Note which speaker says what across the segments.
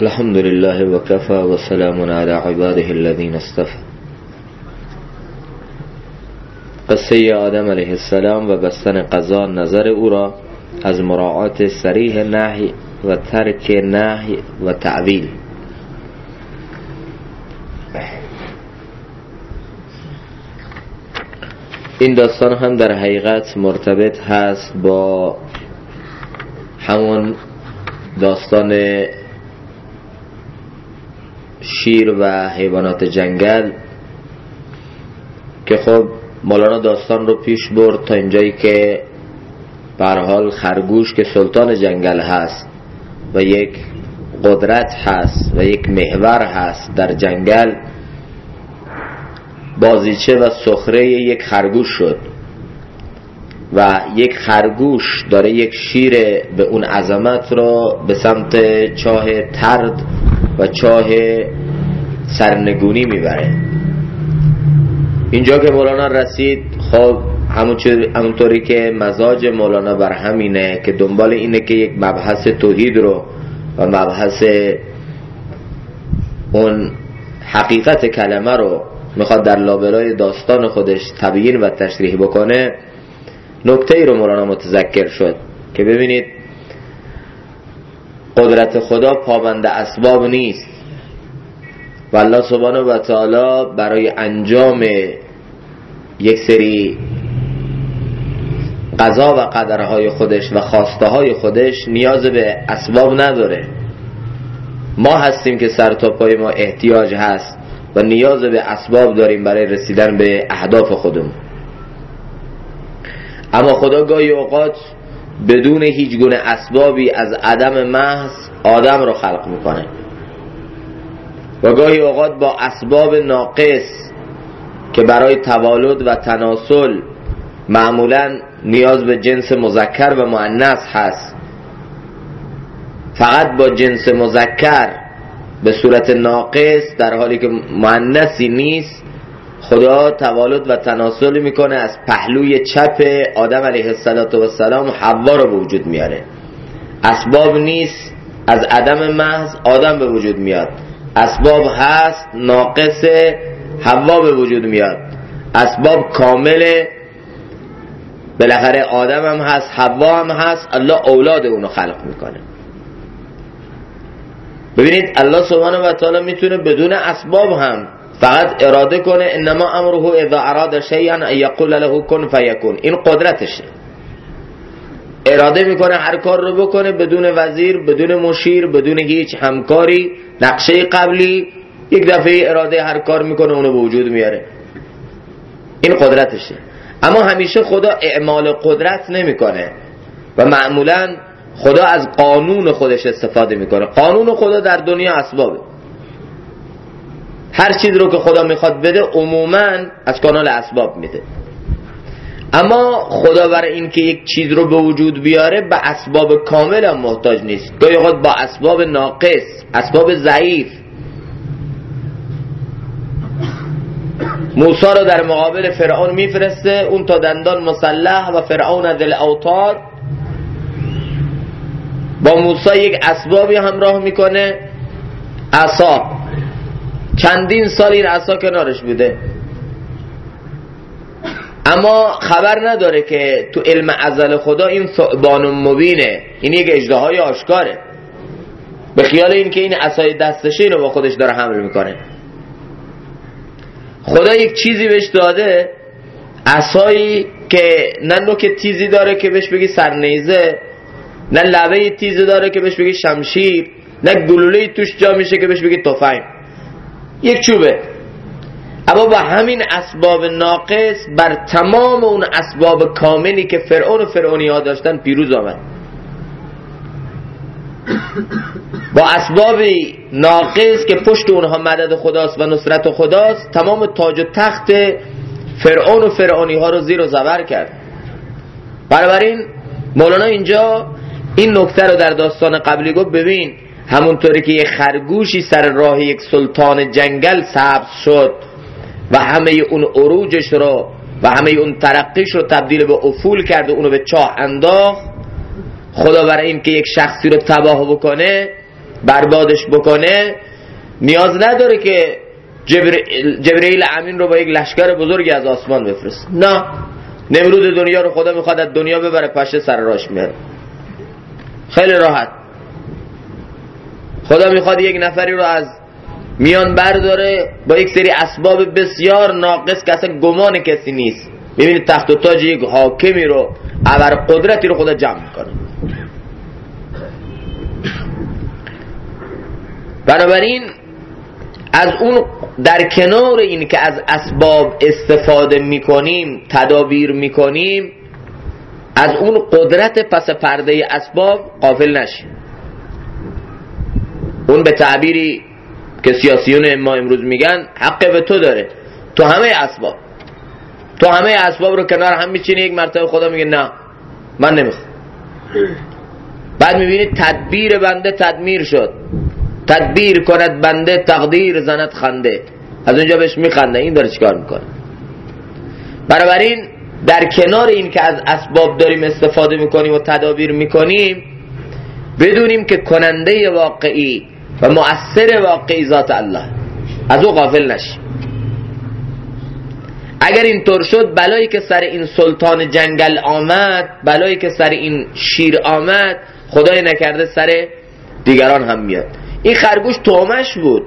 Speaker 1: الحمد لله وكفى وسلام على عباده الذين اصطفى. قصه آدم علیه السلام و بستن قضا نظر او را از مراعات صریح نهی و ترک نهی و تعویل. این داستان هم در حقیقت مرتبط هست با همون داستان شیر و حیوانات جنگل که خب مولانا داستان رو پیش برد تا اینجایی که به هر حال خرگوش که سلطان جنگل هست و یک قدرت هست و یک محور هست در جنگل، بازیچه و سخره یک خرگوش شد و یک خرگوش داره یک شیر به اون عظمت رو به سمت چاه ترد و چاه سرنگونی میبره. اینجا که مولانا رسید، خب همونطوری که مزاج مولانا بر همینه که دنبال اینه که یک مبحث توحید رو و مبحث اون حقیقت کلمه رو میخواد در لابلای داستان خودش تبیین و تشریح بکنه، نکته ای رو مولانا متذکر شد که ببینید قدرت خدا پابند اسباب نیست و الله سبحانه و تعالی برای انجام یک سری قضا و قدرهای خودش و خواسته های خودش نیاز به اسباب نداره. ما هستیم که سر تا پای ما احتیاج هست و نیاز به اسباب داریم برای رسیدن به اهداف خودمون. اما خدا گاهی اوقات بدون هیچ گونه اسبابی از عدم محض آدم رو خلق میکنه و گاهی اوقات با اسباب ناقص که برای توالد و تناسل معمولاً نیاز به جنس مذکر و مؤنث هست، فقط با جنس مذکر به صورت ناقص در حالی که مؤنثی نیست خدا توالد و تناسل میکنه، از پهلوی چپ آدم علیه السلام حوا رو به وجود میاره. اسباب نیست، از عدم محض آدم به وجود میاد. اسباب هست، ناقص حوا به وجود میاد. اسباب کامله، بالاخره آدم هم هست، حوا هم هست، الله اولاد اونو خلق میکنه. ببینید الله سبحانه و تعالی میتونه بدون اسباب هم فقط اراده کنه، انما امره اذا اراد شیئا ان یقول له کن فیکون. این قدرتشه، اراده میکنه هر کار رو بکنه بدون وزیر، بدون مشیر، بدون هیچ همکاری، نقشه قبلی، یک دفعه اراده هر کار میکنه اونو به وجود میاره. این قدرتشه. اما همیشه خدا اعمال قدرت نمیکنه و معمولا خدا از قانون خودش استفاده میکنه. قانون خدا در دنیا اسبابه. هر چیز رو که خدا میخواد بده عموما از کانال اسباب میده. اما خدا برای این که یک چیز رو به وجود بیاره به اسباب کامل هم محتاج نیست. گاهی اوقات با اسباب ناقص، اسباب ضعیف. موسی رو در مقابل فرعون میفرسته، اون تا دندان مسلح و فرعون ذل اوتاد. با موسی یک اسبابی همراه میکنه، عصا. چندین سال این عصا کنارش بوده، اما خبر نداره که تو علم ازل خدا این ثعبان مبینه، این یک اژدهای آشکاره. به خیال این که این عصای دستشه اینو با خودش داره حمل میکنه. خدا یک چیزی بهش داده، عصایی که نه نوک تیزی داره که بهش بگی سرنیزه، نه لبه تیزی داره که بهش بگی شمشیر، نه گلوله توش جا میشه که بهش بگی تفنگ. یک چوبه. اما با همین اسباب ناقص بر تمام اون اسباب کاملی که فرعون و فرعونی ها داشتن پیروز آمد. با اسباب ناقص که پشت اونها مدد خداست و نصرت خداست، تمام تاج و تخت فرعون و فرعونی ها رو زیر و زبر کرد. بنابراین مولانا اینجا این نکته رو در داستان قبلی گفت. ببین همونطوری که یک خرگوشی سر راه یک سلطان جنگل سبز شد و همه اون عروجش رو و همه اون ترقیش رو تبدیل به افول کرد و اونو به چاه انداخت، خدا برای این که یک شخصی رو تباه بکنه بربادش بکنه نیاز نداره که جبرئیل امین رو با یک لشکر بزرگی از آسمان بفرست. نه، نمرود دنیا رو خدا میخواد از دنیا ببره پشه سر راش میاره، خیلی راحت. خدا میخواد یک نفری رو از میان برداره با یک سری اسباب بسیار ناقص که اصلا گمان کسی نیست. میبینید تخت و تاج یک حاکمی رو، ابر قدرتی رو خدا جمع میکنه. بنابراین از اون در کنار این که از اسباب استفاده میکنیم، تدابیر میکنیم، از اون قدرت پس پرده اسباب غافل نشیم. اون به تعبیری که سیاسیون ما امروز میگن حق به تو داره. تو همه اسباب رو کنار هم میچینی، یک مرتبه خدا میگه نه من نمیخوام. بعد میبینید تدبیر بنده تدمیر شد. تدبیر کند بنده تقدیر زند خنده. از اونجا بهش میخنده این داره چیکار میکنه. بنابراین در کنار این که از اسباب داریم استفاده میکنیم و تدابیر میکنیم، بدونیم که کننده واقعی و مؤثر واقعی ذات الله، از او غافل نشیم. اگر اینطور شد بلایی که سر این سلطان جنگل آمد، بلایی که سر این شیر آمد، خدای نکرده سر دیگران هم میاد. این خرگوش تومش بود،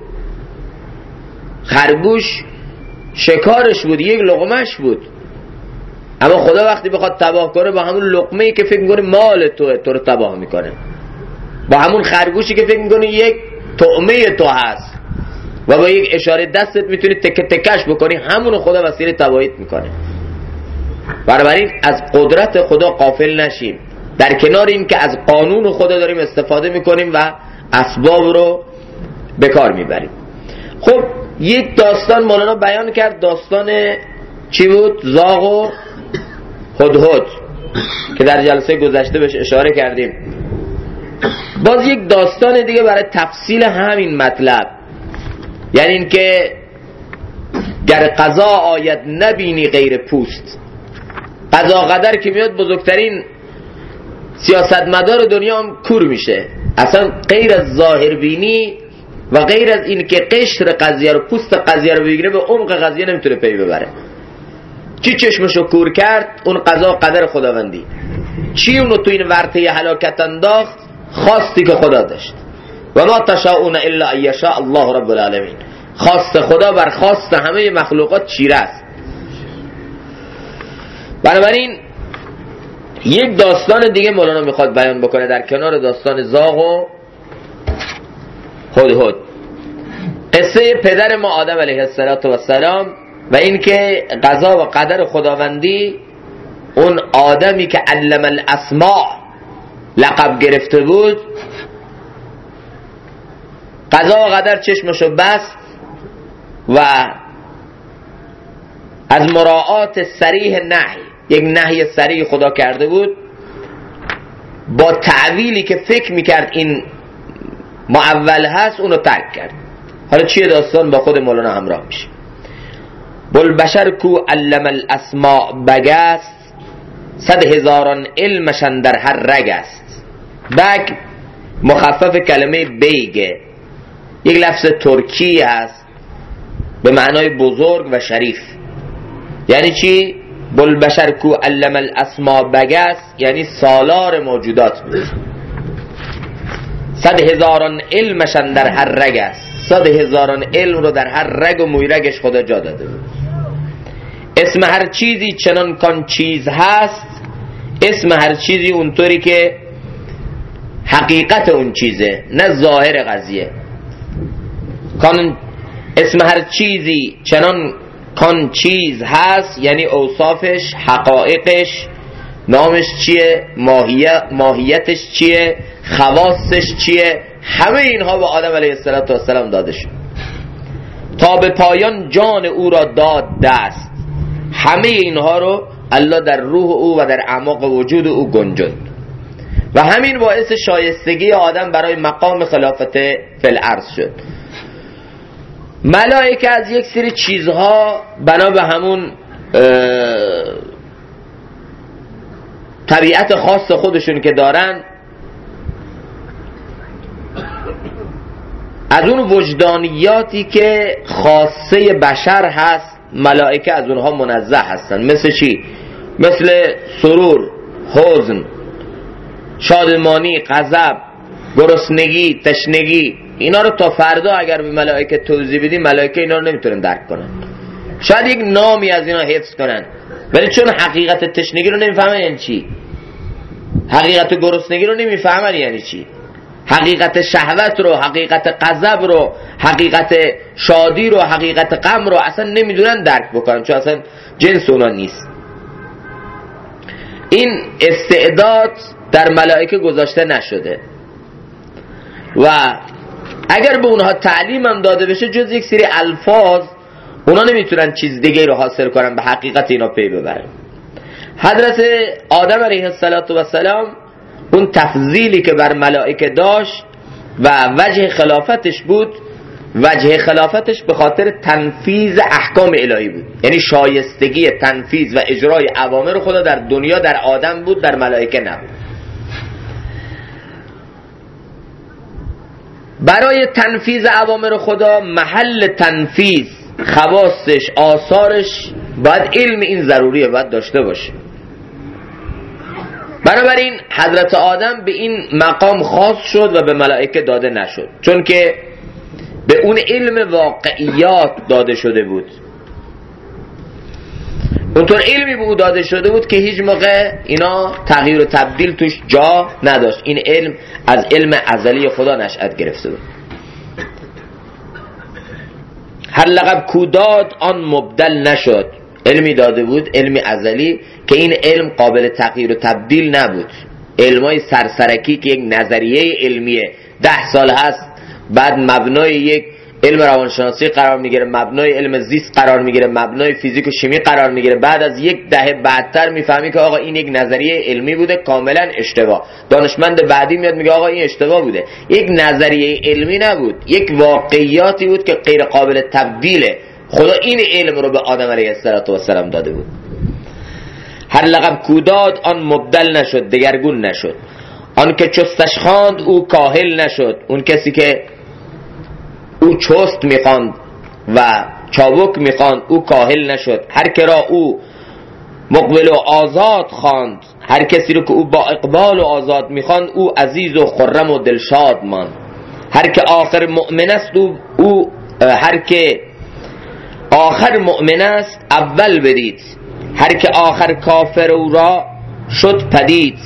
Speaker 1: خرگوش شکارش بود، یک لقمهش بود، اما خدا وقتی بخواد تباه کنه با همون لقمه‌ای که فکر می‌کنه مال توه تو رو تباه میکنه، با همون خرگوشی که فکر می‌کنه یک طعمه تو هست و با یک اشاره دستت میتونی تکه تکش بکنی، همونو خدا وسیله تباهیت میکنه. بنابراین از قدرت خدا غافل نشیم، در کنار این که از قانون خدا داریم استفاده میکنیم و اسباب رو به کار میبریم. خب یک داستان مولانا بیان کرد، داستان چی بود؟ زاغ و هدهد که در جلسه گذشته بهش اشاره کردیم. باز یک داستان دیگه برای تفصیل همین مطلب، یعنی این که گر قضا آید نبینی غیر پوست. قضا قدر که میاد بزرگترین سیاستمدار دنیا هم کور میشه، اصلا غیر از ظاهر بینی و غیر از این که قشر قضیه رو، پوست قضیه رو بگیره، به عمق قضیه نمیتونه پی ببره. چی چشمشو کور کرد؟ اون قضا قدر خداوندی. چی اونو تو این ورطه هلاکت انداخت؟ خواستی که خدا داشت. و ما تشاءون الا ان یشاء الله رب العالمین. خواست خدا بر خواست همه مخلوقات چیره است. بنابراین یک داستان دیگه مولانا میخواد بیان بکنه در کنار داستان زاغ و هدهد، قصه پدر ما آدم علیه السلام و این که قضا و قدر خداوندی. اون آدمی که علم الاسماء لقب گرفته بود، قضا و قدر چشمشو بست و از مراعات صریح نهی، یک نهی صریح خدا کرده بود، با تعویلی که فکر میکرد این معول هست اونو ترک کرد. حالا چیه داستان؟ با خود مولانا همراه میشه. بلبشر کو علم الاسماء بگست، 100,000 علمشن در هر رگ است. بگ مخفف کلمه بیگه، یک لفظ ترکی هست به معنای بزرگ و شریف. یعنی چی؟ بلبشر کو علم الاسماء بگست یعنی سالار موجودات بود. 100,000 علمشن در هر رگ است. 100,000 علم رو در هر رگ و مویرگش خدا جا داده بود. اسم هر چیزی چنان کان چیز هست، اسم هر چیزی اونطوری که حقیقت اون چیزه، نه ظاهر قضیه. کان اسم هر چیزی چنان کان چیز هست یعنی اوصافش، حقایقش، نامش چیه، ماهیتش چیه، خواصش چیه، همه اینها به آدم علیه السلام داده شد. تا به پایان جان او را داد دست. همه اینها رو الله در روح او و در اعماق وجود او گنجاند و همین باعث شایستگی آدم برای مقام خلافت فی الارض شد. ملائکه از یک سری چیزها بنا به همون طبیعت خاص خودشون که دارن از اون وجدانیاتی که خاصه بشر هست ملائکه از اونها منزه هستن. مثل چی؟ مثل سرور، حزن، شادمانی، غضب، گرسنگی، تشنگی. اینا رو تا فردا اگر به ملائکه توضیح بدیم ملائکه اینا رو نمیتونن درک کنن. شاید یک نامی از اینا حفظ کنن ولی چون حقیقت تشنگی رو نمیفهمن یعنی چی، حقیقت گرسنگی رو نمیفهمن یعنی چی، حقیقت شهوت رو، حقیقت غضب رو، حقیقت شادی رو، حقیقت غم رو اصلا نمیدونن درک بکنن چون اصلا جنس اونا نیست. این استعداد در ملائکه گذاشته نشده و اگر به اونها تعلیم هم داده بشه جز یک سری الفاظ اونا نمیتونن چیز دیگه رو حاصل کنن به حقیقت اینا پی ببرن. حضرت آدم علیه السلام اون تفضیلی که بر ملائکه داشت و وجه خلافتش بود، وجه خلافتش به خاطر تنفیذ احکام الهی بود، یعنی شایستگی تنفیذ و اجرای اوامر خدا در دنیا در آدم بود، در ملائکه نبود. برای تنفیذ اوامر خدا محل تنفیذ، خواستش، آثارش باید علم این ضروریه، باید داشته باشه. بنابراین حضرت آدم به این مقام خاص شد و به ملائکه داده نشد، چون که به اون علم واقعیات داده شده بود. اونطور علمی به او داده شده بود که هیچ موقع اینا تغییر و تبدیل توش جا نداشت. این علم از علم ازلی خدا نشأت گرفته بود. هر لقب کوداد آن مبدل نشد. علمی داده بود، علمی ازلی که این علم قابل تغییر و تبدیل نبود. علمای سرسرکی که یک نظریه علمیه 10 سال هست بعد مبنای یک علم روانشناسی قرار میگیره، مبنای علم زیست قرار میگیره، مبنای فیزیک و شیمی قرار میگیره، بعد از 10 دهه بعدتر میفهمی که آقا این یک نظریه علمی بوده کاملا اشتباه. دانشمند بعدی میاد میگه آقا این اشتباه بوده. یک نظریه علمی نبود، یک واقعیاتی بود که غیر قابل تبدیله. خدا این علم رو به آدم علیه السلام داده بود. هر لقب کوداد آن مبدل نشد، دگرگون نشد. آن که چستش خواند او کاهل نشد. اون کسی که او چست میخواند و چابک میخواند او کاهل نشد. هر که را او مقبل و آزاد خواند، هر کسی رو که او با اقبال و آزاد میخواند او عزیز و خرم و دلشاد ماند. هر که آخر مؤمن است او هر که آخر مؤمن است اول بدید، هر که آخر کافر او را شد پدید.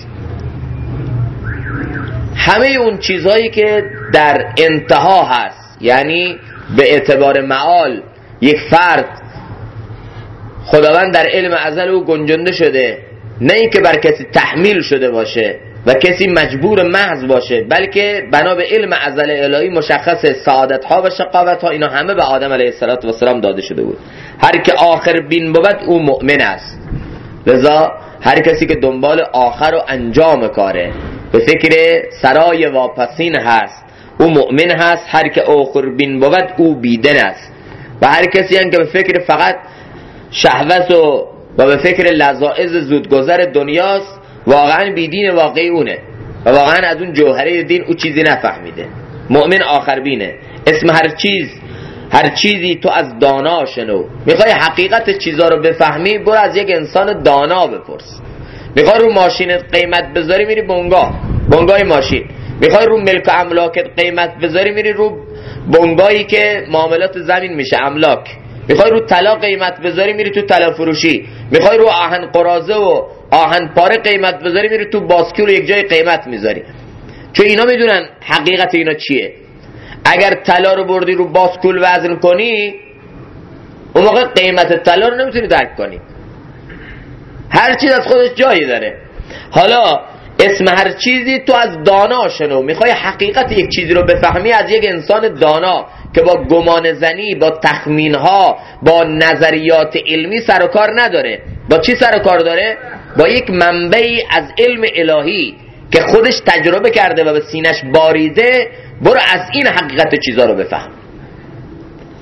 Speaker 1: همه اون چیزهایی که در انتها هست، یعنی به اعتبار معال یک فرد خداوند در علم ازل او گنجانده شده، نه اینکه بر کسی تحمیل شده باشه و کسی مجبور محض باشه، بلکه بنا به علم ازل الهی مشخص سعادت ها و شقاوت ها اینا همه به آدم علیه السلام داده شده بود. هر که آخر بین بود او مؤمن است. لذا هر کسی که دنبال آخر و انجام کاره، به فکر سرای واپسین هست، او مؤمن هست. هر که آخر بین بود او بیدن است. و هر کسی هم که به فکر فقط شهوت و به فکر لذائذ زودگذر دنیاست، واقعا بیدین واقعی اونه و واقعا از اون جوهره دین او چیزی نفهمیده. مؤمن آخر بینه. اسم هر چیزی تو از دانا شنو. میخوای حقیقت چیزا رو بفهمی برو از یک انسان دانا بپرس. میخوای رو ماشینت قیمت بذاری میری بنگاه ماشین. میخوای رو ملک و املاکت قیمت بذاری میری رو بنگاهی که معاملات زمین میشه، املاک. میخوای رو طلا قیمت بذاری میری تو طلا فروشی. میخوای رو آهن قرازه و آهن پاره قیمت بذاری میری تو باسکول یک جای قیمت میذاری. چون اینا میدونن حقیقت اینا چیه. اگر طلا رو بردی رو باسکول وزن کنی اون موقع قیمت طلا رو نمیتونی درک کنی. هر چیز از خودش جایی داره. حالا اسم هر چیزی تو از دانا شنو. میخوای حقیقت یک چیزی رو بفهمی از یک انسان دانا که با گمان زنی، با تخمین ها، با نظریات علمی سر و کار نداره. با چی سر و کار داره؟ با یک منبعی از علم الهی که خودش تجربه کرده و به سینش باریده. برو از این حقیقت چیزا رو بفهم.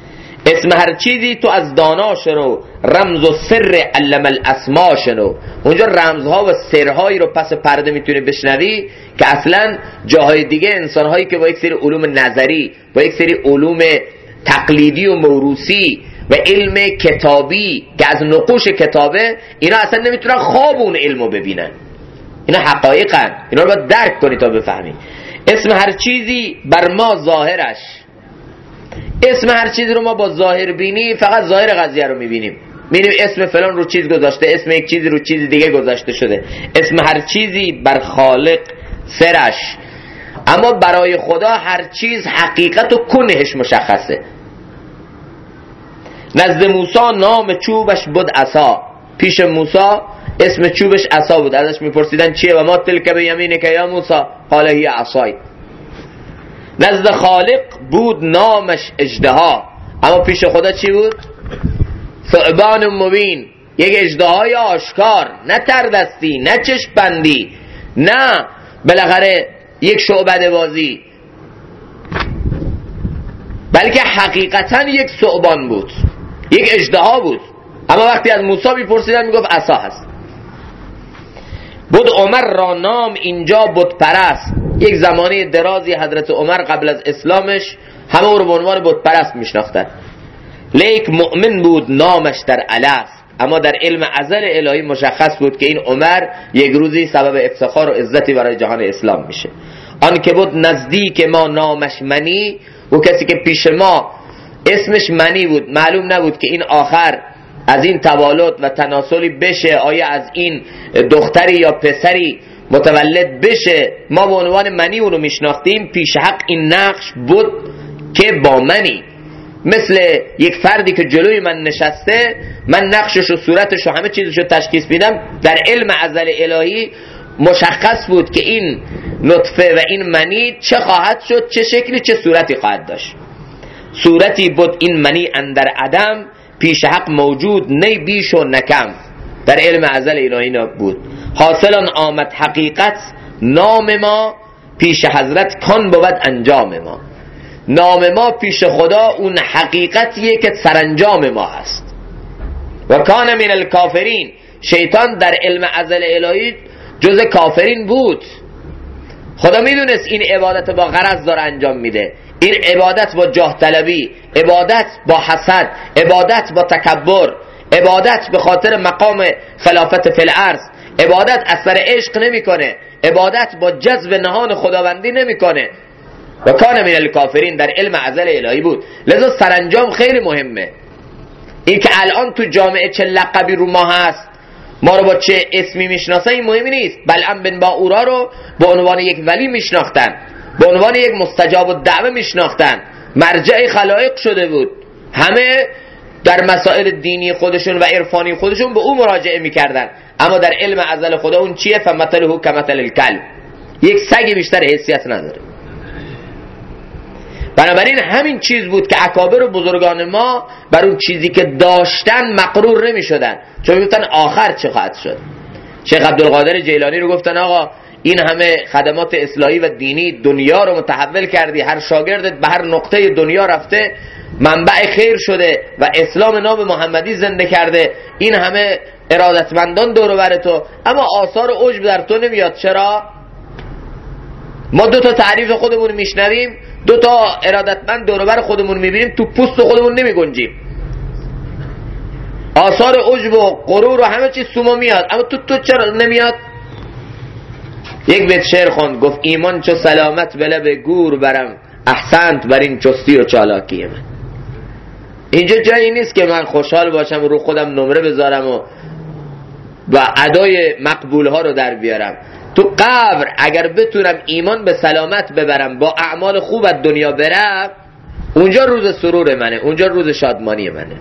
Speaker 1: اسم هر چیزی تو از دانا شنو، رمز و سر علم الاسما شنو. اونجا رمزها و سرهایی رو پس پرده میتونه بشنوی که اصلا جاهای دیگه انسانهایی که با یک سری علوم نظری، با یک سری علوم تقلیدی و موروثی و علم کتابی که از نقوش کتابه، اینا اصلا نمیتونن خواب اون علمو ببینن. اینا حقایقن، اینا رو باید درک کنی تا بفهمی. اسم هر چیزی بر ما ظاهرش، اسم هر چیزی رو ما با ظاهر بینی فقط ظاهر قضیه رو میبینیم، میبینیم اسم فلان رو چیز گذاشته، اسم یک چیزی رو چیز دیگه گذاشته شده. اسم هر چیزی بر خالق سرش، اما برای خدا هر چیز حقیقت و کنهش مشخصه. نزد موسی نام چوبش بود عصا، پیش موسی اسم چوبش عصا بود. ازش میپرسیدن چیه؟ و ما تلک بیمینک یا موسی قال هی عصای. نزد خالق بود نامش اژدها، اما پیش خدا چی بود؟ ثعبان مبین، یک اژدهای آشکار، نه تردستی، نه چشم بندی، نه بالاخره یک شعبده بازی، بلکه حقیقتا یک ثعبان بود، یک اژدها بود. اما وقتی از موسی میپرسیدن میگفت عصا هست. بود عمر را نام اینجا بود پرست، یک زمانی درازی حضرت عمر قبل از اسلامش همه او رو به عنوان بت پرست میشناختن. لیک مؤمن بود نامش در الست، اما در علم ازل الهی مشخص بود که این عمر یک روزی سبب افتخار و عزتی برای جهان اسلام میشه. آن که بود نزدیک ما نامش منی، و کسی که پیش ما اسمش منی بود، معلوم نبود که این آخر از این توالد و تناسلی بشه، آیا از این دختری یا پسری متولد بشه، ما به عنوان منی اونو میشناختیم. پیش حق این نقش بود که با منی، مثل یک فردی که جلوی من نشسته، من نقشش و صورتش و همه چیزش رو تشخیص میدم. در علم ازل الهی مشخص بود که این نطفه و این منی چه خواهد شد، چه شکلی، چه صورتی خواهد داشت. صورتی بود این منی اندر عدم، پیش حق موجود نی بیش و نکم. در علم ازل الهی بود. حاصلان آمد حقیقت نام ما، پیش حضرت کان بود انجام ما. نام ما پیش خدا اون حقیقتیه که سرانجام ما هست. و کان من الکافرین، شیطان در علم ازل الهی جز کافرین بود. خدا میدونست این عبادت با غرض داره انجام میده، این عبادت با جاه طلبی، عبادت با حسد، عبادت با تکبر، عبادت به خاطر مقام خلافت فی الارض، عبادت از سر عشق نمیکنه، عبادت با جذب نهان خداوندی نمیکنه. و کان من الکافرین در علم ازل الهی بود. لذا سرانجام خیلی مهمه. این که الان تو جامعه چه لقبی رو ما هست، ما رو با چه اسمی میشناسن، این مهمی نیست. بلعم بن باورا رو به عنوان یک ولی میشناختن، به عنوان یک مستجاب الدعوه میشناختن، مرجع خلایق شده بود. همه در مسائل دینی خودشون و عرفانی خودشون به او مراجعه میکردن. اما در علم ازل خدا اون چیه؟ فمثله کمثل الکلب، یک سگ بیشتر حیثیت نداره. بنابراین همین چیز بود که اکابر و بزرگان ما بر اون چیزی که داشتن مقرور نمی شدن، چون گفتن آخر چه خواهد شد. شیخ عبدالقادر جیلانی رو گفتن آقا این همه خدمات اصلاحی و دینی، دنیا رو متحول کردی، هر شاگردت به هر نقطه دنیا رفته، منبع خیر شده و اسلام نام محمدی زنده کرده، این همه ارادتمندان دور و بر تو، اما آثار عجب در تو نمیاد. چرا؟ ما دو تا تعریف خودمون میشنویم، دو تا ارادتمند دور و بر خودمون میبینیم، تو پوست خودمون نمیگنجیم. آثار عجب و غرور و همه چیز تو ما میاد، اما تو چرا نمیاد؟ یک بیت شعر خوند، گفت ایمان چو سلامت به لب گور برم، احسنت بر این چستی و چالاکی من. اینجا جایی نیست که من خوشحال باشم و رو خودم نمره بذارم و ادای مقبول ها رو در بیارم. تو قبر اگر بتونم ایمان به سلامت ببرم، با اعمال خوب از دنیا برم، اونجا روز سرور منه، اونجا روز شادمانی منه.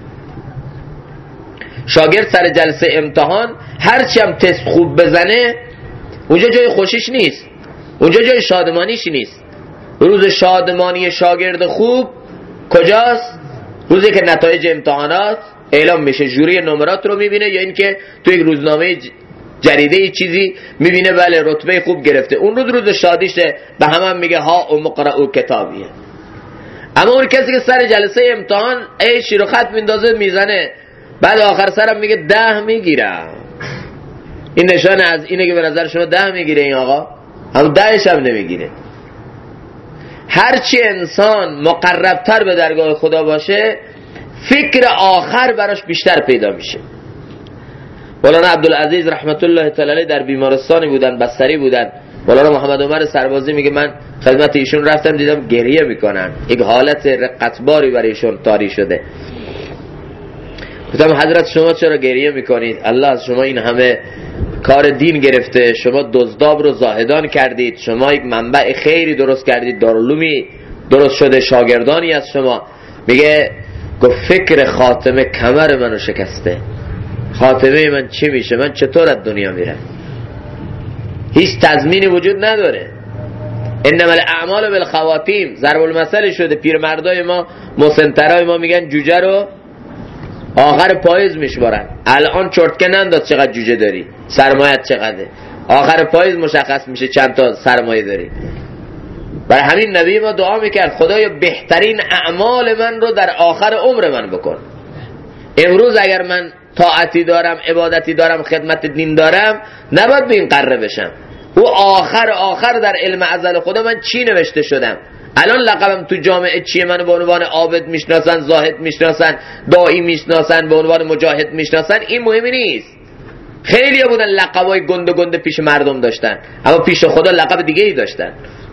Speaker 1: شاگرد سر جلسه امتحان هرچی هم تست خوب بزنه، اونجا جای خوشیش نیست، اونجا جای شادمانیش نیست. روز شادمانی شاگرد خوب کجاست؟ روزی که نتایج امتحانات اعلام میشه، جوری نمرات رو میبینه، یا اینکه تو یک روزنامه جریده چیزی میبینه بله رتبه خوب گرفته، اون روز شادیشه، به همه میگه ها و مقرئو کتابیه. اما اون کسی که سر جلسه امتحان ای شیر و خط میندازه میزنه، بعد آخر سرم میگه 10 میگیرم، این نشانه از اینه که به نظر شما 10 میگیره این آقا، هم 10 هم نمیگیره. هرچی انسان مقربتر به درگاه خدا باشه فکر آخر براش بیشتر پیدا میشه. مولانا عبدالعزیز رحمت الله تعالی علیه در بیمارستانی بودن، بستری بودن. مولانا محمد عمر سربازی میگه من خدمت ایشون رفتم دیدم گریه میکنن، یک حالت رقتباری برای ایشون طاری شده. گفتم حضرت شما چرا گریه میکنید؟ الله از شما این همه کار دین گرفته، شما دزداب رو زاهدان کردید، شما یک منبع خیری درست کردید، دارالعلومی درست شده، شاگردانی از شما. میگه گفت فکر خاتمه کمر منو شکسته، خاتمه من چی میشه؟ من چطور از دنیا میرم؟ هیچ تضمینی وجود نداره. انما الاعمال بالخواتیم ضرب المثل شده. پیرمردای ما، مسنترای ما میگن جوجه رو آخر پاییز میشمارن. الان چرتکه ننداز چقدر جوجه داری، سرمایت چقدره، آخر پاییز مشخص میشه چند تا سرمایه داری. برای همین نبی ما دعا میکرد خدایا بهترین اعمال من رو در آخر عمر من بکن. امروز اگر من طاعتی دارم، عبادتی دارم، خدمت دین دارم، نباید به این قره بشم. او آخر در علم ازل خدا من چی نوشته شدم. الان لقبم تو جامعه چیه؟ منو به عنوان عابد میشناسن، زاهد میشناسن، داعی میشناسن، به عنوان مجاهد میشناسن. این مهمی نیست. خیلی بودن لقبای گنده پیش مردم داشتن، اما پیش خدا لقب دیگه ای داشتن.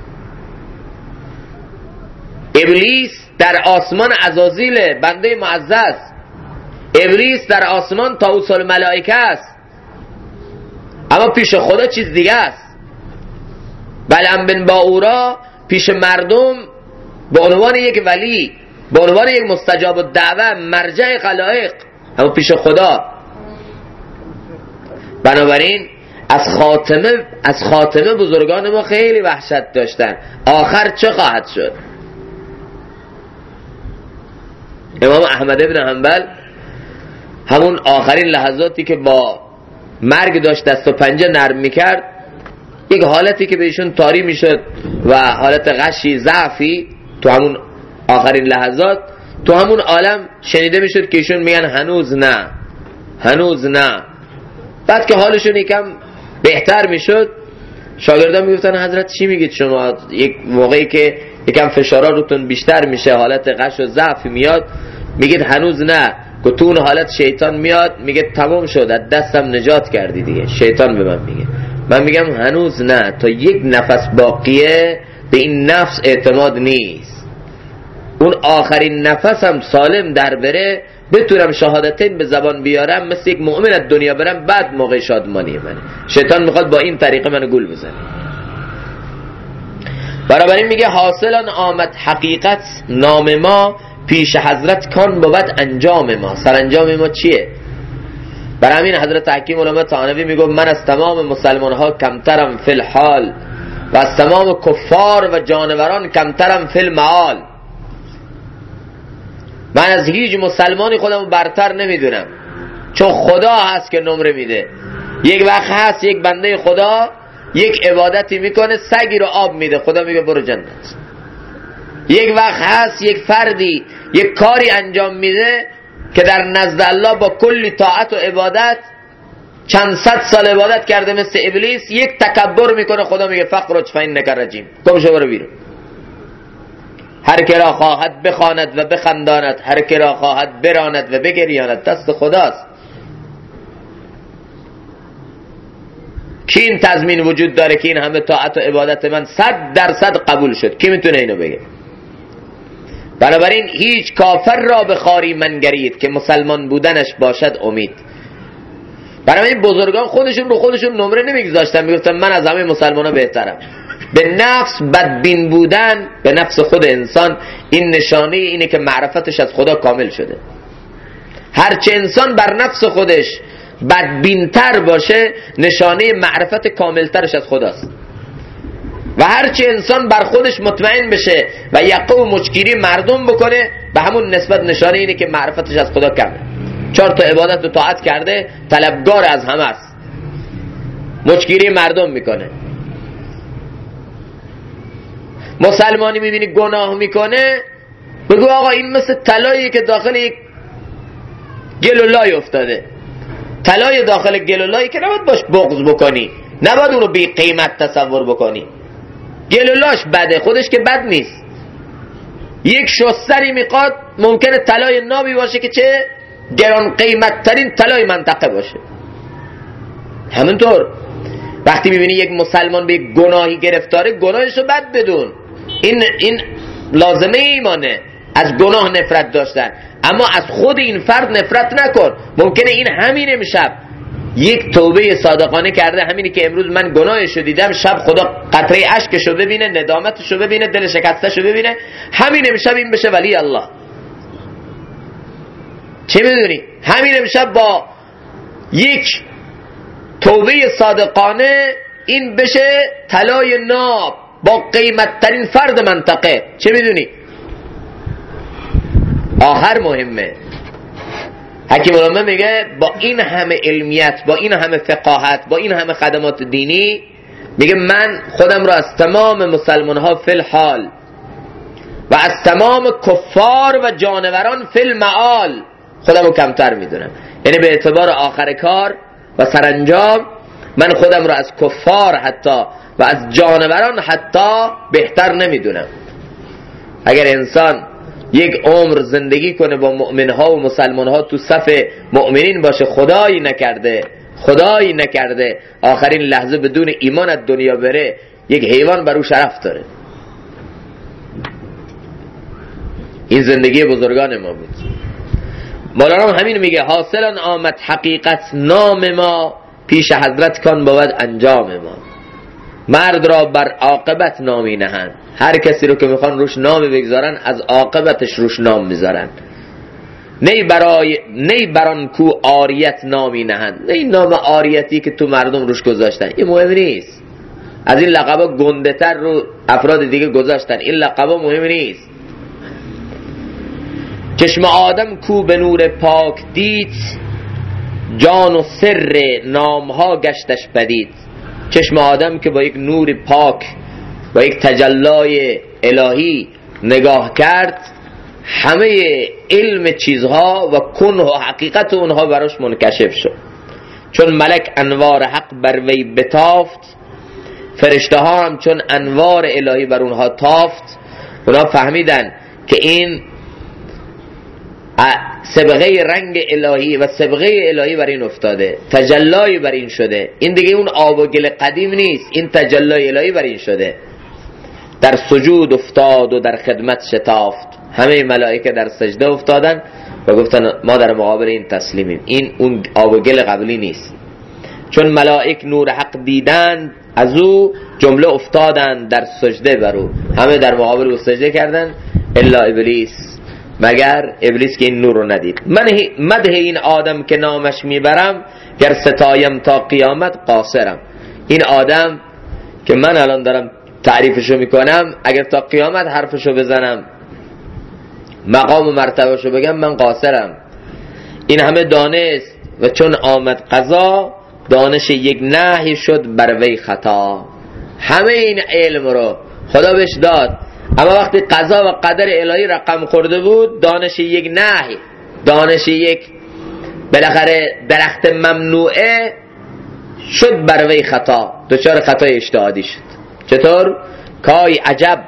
Speaker 1: ابلیس در آسمان عزازیل بنده معزز، ابلیس در آسمان طاووس الملائکه است، اما پیش خدا چیز دیگه است. بلعم بن باورا پیش مردم به عنوان یک ولی، به عنوان یک مستجاب الدعوه، مرجع خلائق، اما پیش خدا. بنابراین از خاتمه بزرگان ما خیلی وحشت داشتن. آخر چه خواهد شد؟ امام احمد ابن حنبل همون آخرین لحظاتی که با مرگ داشت دست و پنجه نرم میکرد، یک حالتی که بهشون طاری میشد و حالت غشی، ضعفی، تو همون آخرین لحظات تو همون عالم شنیده میشد که ایشون میگن هنوز نه، هنوز نه. بعد که حالشون یکم بهتر میشد، شاگردان میگفتن حضرت چی میگید شما؟ یک موقعی که یکم فشارا روتون بیشتر میشه، حالت غش و ضعف میاد، میگید هنوز نه. تو اون حالت شیطان میاد میگه تمام شد، از دستم نجات کردی دیگه. شیطان به من میگه، من میگم هنوز نه، تا یک نفس باقیه به این نفس اعتماد نیست. اون آخرین نفسم سالم در بره، بتونم شهادتین به زبان بیارم، مثل یک مؤمن از دنیا برم، بعد موقع شادمانی منه. شیطان میخواد با این طریقه منو گول بزنه. بنابراین میگه حاصلان آمد حقیقت نام ما، پیش حضرت کان بود انجام ما. سرانجام ما چیه؟ برای همین حضرت حکیم علامه طحاوی میگه من از تمام مسلمان ها کمترم فی الحال و از تمام کفار و جانوران کمترم فی المعال. من از هیچ مسلمانی خودم برتر نمیدونم، چون خدا هست که نمره میده. یک وقت هست یک بنده خدا یک عبادتی میکنه، سگی رو آب میده، خدا میگه برو جنت. یک وقت هست یک فردی یک کاری انجام میده که در نزد الله با کلی طاعت و عبادت چند صد سال عبادت کرده مثل ابلیس، یک تکبر میکنه، خدا میگه فخرج فإنک رجیم، گم شو برو بیرون. هر که را خواهد بخواند و بخنداند، هر که را خواهد براند و بگریاند، دست خداست. کی این تضمین وجود داره که این همه طاعت و عبادت من 100% قبول شد؟ کی میتونه اینو بگه؟ بنابراین هیچ کافر را به خاری منگرید که مسلمان بودنش باشد امید. بنابراین بزرگان خودشون رو خودشون نمره نمیگذاشتن، میگفتن من از همه مسلمان ها بهترم. به نفس بدبین بودن، به نفس خود انسان، این نشانه اینه که معرفتش از خدا کامل شده. هرچه انسان بر نفس خودش بدبینتر باشه، نشانه معرفت کاملترش از خداست. و هرچه انسان بر خودش مطمئن بشه و یقه و مچگیری مردم بکنه، به همون نسبت نشانه اینه که معرفتش از خدا کمه. 4 تا عبادت و طاعت کرده، طلبگار از همه است، مچگیری مردم میکنه. مسلمانی میبینی گناه میکنه، بگو آقا این مثل طلایی که داخل یک گلولای افتاده. طلای داخل گلولایی که نباید باش بغض بکنی، نباید اونو بی قیمت تصور بکنی. گلولاش بده، خودش که بد نیست. یک شستری میخواد، ممکنه طلای نابی باشه که چه گران قیمت ترین طلای منطقه باشه. همونطور وقتی میبینی یک مسلمان به یک گناهی گرفتاره، گناهشو بد بدون. این لازمه ایمانه، از گناه نفرت داشتن، اما از خود این فرد نفرت نکن. ممکنه این همین امشب یک توبه صادقانه کرده، همینی که امروز من گناهشو دیدم، شب خدا قطره اشکشو ببینه، ندامتشو ببینه، دل شکستشو ببینه، همین امشب این بشه ولی الله. چه میدونی؟ همین امشب با یک توبه صادقانه این بشه طلای ناب با قیمت ترین فرد منطقه. چه میدونی؟ آخر مهمه. حکیم الامه میگه با این همه علمیت، با این همه فقاهت، با این همه خدمات دینی، میگه من خودم را از تمام مسلمان ها فی الحال و از تمام کفار و جانوران فی المعال خودم رو کمتر میدونم. یعنی به اعتبار آخر کار و سرانجام من خودم را از کفار حتی و از جانوران حتی بهتر نمیدونم. اگر انسان یک عمر زندگی کنه با مؤمنها و مسلمانها تو صف مؤمنین باشه، خدایی نکرده آخرین لحظه بدون ایمان از دنیا بره، یک حیوان بر او شرف داره. این زندگی بزرگان ما بود. مولانا همین میگه حاصلا آمد حقیقت نام ما، پیش حضرت کان بود انجام ما. مرد را بر عاقبت نامی نهند، هر کسی رو که میخوان روش نامی بگذارن از عاقبتش روش نام میذارن. نی بران کو آریت نامی نهند، نه این نام آریتی که تو مردم روش گذاشتن، این مهم نیست. از این لقبا گنده تر رو افراد دیگه گذاشتن، این لقبا مهم نیست. چشم آدم کو به نور پاک دید، جان و سر نامها گشتش بدید. چشم آدم که با یک نور پاک، با یک تجلای الهی نگاه کرد، همه علم چیزها و کنه و حقیقت اونها براش منکشف شد. چون ملک انوار حق بر وی بتافت، فرشته ها هم چون انوار الهی بر اونها تافت، اونها فهمیدن که این سبغه رنگ الهی و سبغه الهی بر این افتاده، تجلای بر این شده. این دیگه اون آب و گل قدیم نیست، این تجلای الهی بر این شده. در سجود افتاد و در خدمت شتافت، همه ملائکه در سجده افتادن و گفتن ما در مقابل این تسلیمیم. این اون آب و گل قبلی نیست. چون ملائک نور حق دیدن، از او جمله افتادن در سجده بر او، همه در مقابل او سجده کردن الا ابلیس، مگر ابلیس که این نور رو ندید. من مدح این آدم که نامش میبرم، گر ستایم تا قیامت قاصرم. این آدم که من الان دارم تعریفشو میکنم، اگر تا قیامت حرفشو بزنم، مقام و مرتبهشو بگم، من قاصرم. این همه دانست و چون آمد قضا، دانش یک نهی شد بر وی خطا. همه این علم رو خدا بهش داد، اما وقتی قضا و قدر الهی رقم خورده بود، دانش یک نهی، دانش یک بالاخره درخت ممنوعه شد بر وی خطا، دچار خطای اجتهادی شد. چطور؟ کای عجب،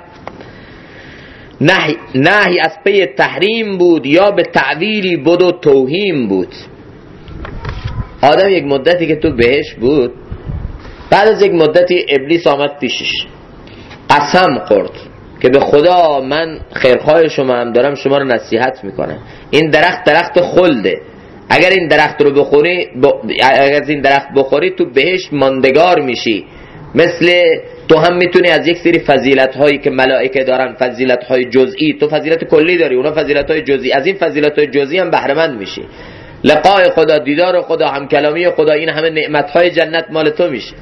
Speaker 1: نهی از پی تحریم بود، یا به تعویلی بود و توهیم بود. آدم یک مدتی که تو بهش بود، بعد از یک مدتی ابلیس آمد پیشش، قسم خورد که به خدا من خیرخواه شما هم دارم، شما رو نصیحت میکنم. این درخت خلده، اگر این درخت رو بخوری، اگر از این درخت بخوری تو بهشت ماندگار میشی. مثل تو هم میتونی از یک سری فضیلت هایی که ملائکه دارن، فضیلت های جزئی، تو فضیلت کلی داری، اونا فضیلت های جزئی، از این فضیلت های جزئی هم بهره مند میشی. لقاء خدا، دیدار خدا، همکلامی خدا، این همه نعمت های جنت مال تو میشه.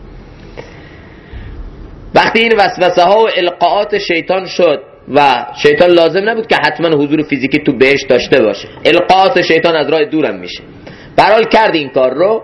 Speaker 1: وقتی این وسوسه ها و القاءات شیطان شد، و شیطان لازم نبود که حتما حضور فیزیکی تو بهشت داشته باشه، القاءات شیطان از راه دورم میشه. برحال کرد این کار رو.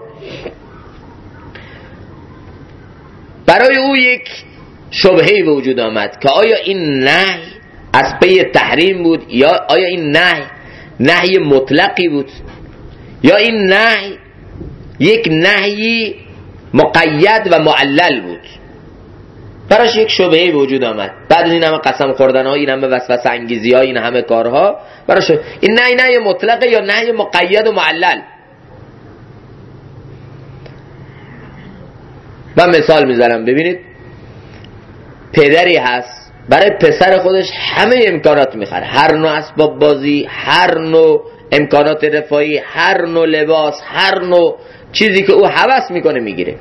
Speaker 1: برای او یک شبهه‌ای به وجود آمد که آیا این نهی از پی تحریم بود، یا آیا این نهی مطلقی بود، یا این نهی یک نهی مقید و معلل بود. براش یک شبهه وجود آمد بعد از این همه قسم خوردن ها، این همه وسوسه انگیزی ها، این همه کارها، براش این نهی مطلقه یا نهی مقید و معلل. من مثال میزنم، ببینید پدری هست برای پسر خودش همه امکانات میخره، هر نوع اسباب بازی، هر نوع امکانات رفاهی، هر نوع لباس، هر نوع چیزی که او هوس میکنه میگیره.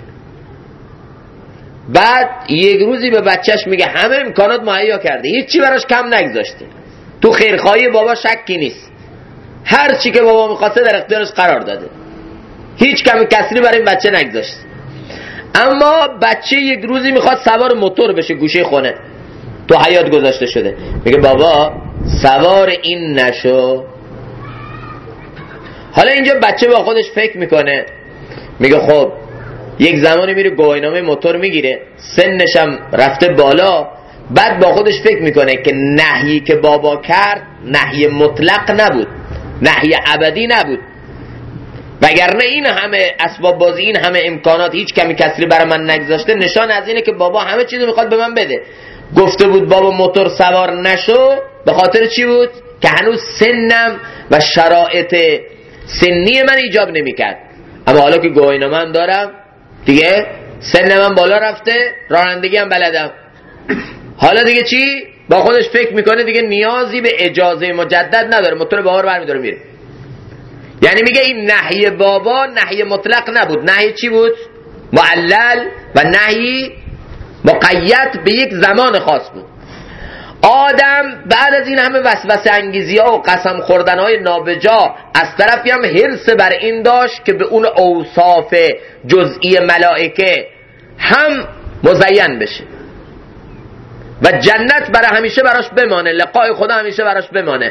Speaker 1: بعد یک روزی به بچهش میگه همه امکانات مهیا کرده، هیچی براش کم نگذاشته، تو خیرخواهی بابا شکی نیست، هر چی که بابا میخواسته در اختیارش قرار داده، هیچ کمی کسری برای این بچه نگذاشته. اما بچه یک روزی میخواد سوار موتور بشه گوشه خونه، تو حیاط گذاشته شده، میگه بابا سوار این نشو. حالا اینجا بچه با خودش فکر میکنه، میگه خب یک زمانی میره گواهینامه موتور میگیره، سنشم رفته بالا، بعد با خودش فکر میکنه که نهی که بابا کرد نهی مطلق نبود، نهی ابدی نبود، وگرنه این همه اسباب بازی، این همه امکانات، هیچ کمی کسری برای من نگذاشته، نشان از اینه که بابا همه چیزو میخواد به من بده. گفته بود بابا موتور سوار نشو، به خاطر چی بود؟ که هنوز سنم و شرایط سنی من ایجاب نمیکرد. اما حالا که گواهینامه هم دارم دیگه، سن من بالا رفته، رانندگی هم بلدم، حالا دیگه چی؟ با خودش فکر میکنه دیگه نیازی به اجازه مجدد نداره، موتور بهار برمیداره میره. یعنی میگه این نهی بابا نهی مطلق نبود، نهی چی بود؟ معلل و نهی مقید به یک زمان خاص بود. آدم بعد از این همه وسوسه انگیزی ها و قسم خوردن های نابجا، از طرفی هم حرص بر این داشت که به اون اوصاف جزئی ملائکه هم مزین بشه و جنت برای همیشه براش بمانه، لقای خدا همیشه براش بمانه.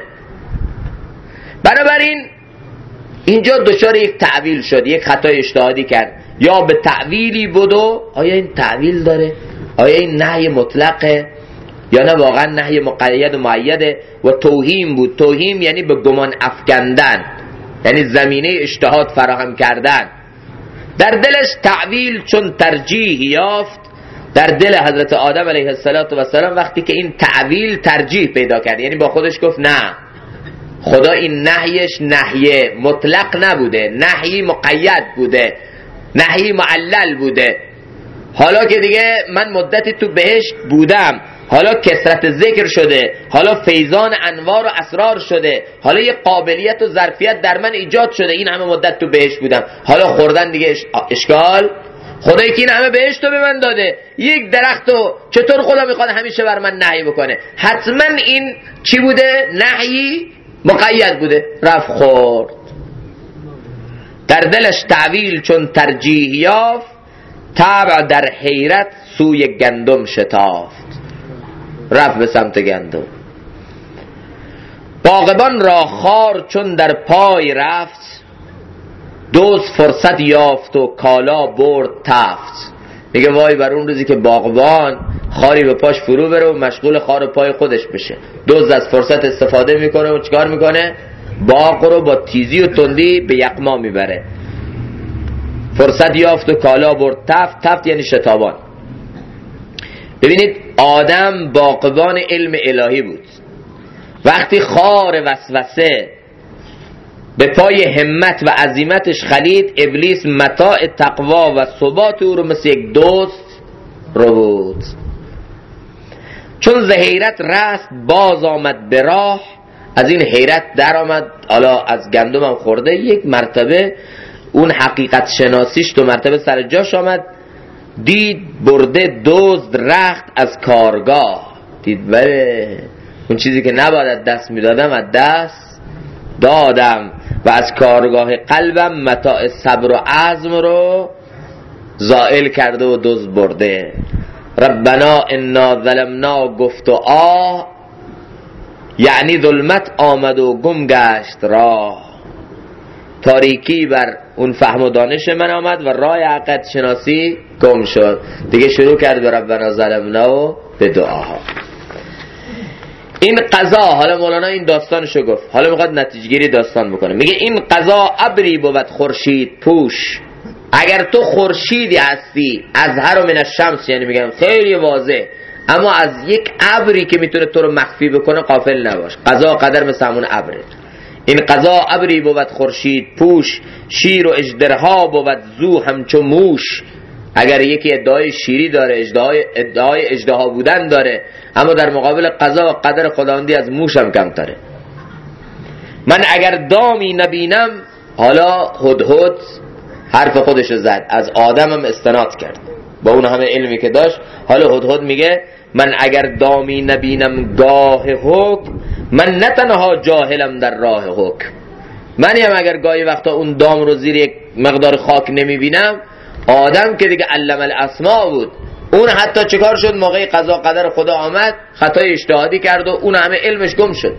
Speaker 1: بنابراین اینجا دچار یک تعویل شد، یک خطای اجتهادی کرد، یا به تعویلی بدو، آیا این تعویل داره؟ آیا این نهی مطلقه یا نه واقعا نهی مقید و معیده؟ و توهیم بود. توهیم یعنی به گمان افکندن، یعنی زمینه اجتهاد فراهم کردن. در دلش تعویل چون ترجیح یافت، در دل حضرت آدم علیه السلام وقتی که این تعویل ترجیح پیدا کرد، یعنی با خودش گفت نه، خدا این نهیش نهی مطلق نبوده، نهی مقید بوده، نهی معلل بوده. حالا که دیگه من مدتی تو بهشت بودم، حالا کثرت ذکر شده، حالا فیضان انوار و اسرار شده، حالا یه قابلیت و ظرفیت در من ایجاد شده، این همه مدت تو بهشت بودم، حالا خوردن دیگه اشکال. خدایی که این همه بهشت رو به من داده، یک درخت رو چطور خدا میخواد همیشه بر من نهی بکنه؟ حتما این چی بوده؟ نهی مقید بوده. رفت خورد، در دلش تعویل چون ترجیح یافت، طبع در حیرت سوی گندم شتافت، رفت به سمت گندم. باغبان را خار چون در پای رفت، دزد فرصت یافت و کالا برد تفت. میگه وای بر اون روزی که باغبان خاری به پاش فرو بره و مشغول خار پای خودش بشه. دزد از فرصت استفاده میکنه و چیکار میکنه؟ باغ رو با تیزی و تندی به یغما میبره. فرصت یافت و کالا برد تفت. تفت یعنی شتابان. ببینید آدم باغبان علم الهی بود، وقتی خار وسوسه به پای همت و عزیمتش خلید، ابلیس متاع تقوا و ثبات او رو مثل یک دوست رو بود. چون ز حیرت رست باز آمد به راه، از این حیرت در آمد، حالا از گندمم خورده، یک مرتبه اون حقیقت شناسیش تو مرتبه سر جاش آمد، دید برده دزد رخت از کارگاه. دید بله اون چیزی که نباید دست میدادم از دست دادم و از کارگاه قلبم متاع صبر و عزم رو زائل کرده و دزد برده. ربنا انا ظلمنا گفت و آه، یعنی ظلمت آمد و گم گشت راه. تاریکی بر اون فهم و دانش من آمد و راه حقیقت شناسی گم شد. دیگه شروع کرد به ربنا ظلمنا و به دعاها. این قضا، حالا مولانا این داستانشو گفت، حالا میخواد نتیجه گیری داستان بکنه. میگه این قضا ابری بود خورشید پوش. اگر تو خورشیدی هستی ازهر من الشمس، یعنی میگم خیلی واضح، اما از یک ابری که میتونه تو رو مخفی بکنه غافل نباش. قضا قدر مثل همون ابره. این قضا ابری بود خورشید پوش، شیر و اژدرها بود زو همچو موش. اگر یکی ادعای شیری داره، ادعای اژدها بودن داره، اما در مقابل قضا و قدر خداوندی از موش هم کمتره. من اگر دامی نبینم، حالا هدهد حرف خودشو زد، از آدم هم استناد کرد با اون همه علمی که داشت. حالا هدهد میگه من اگر دامی نبینم گاه حکم، من نه تنها جاهلم در راه حکم. منی هم اگر گاهی وقتا اون دام رو زیر یک مقدار خاک نمیبینم، آدم که دیگه علم الاسماء بود، اون حتی چیکار شد موقع قضا قدر خدا آمد خطای اجتهادی کرد و اون همه علمش گم شد.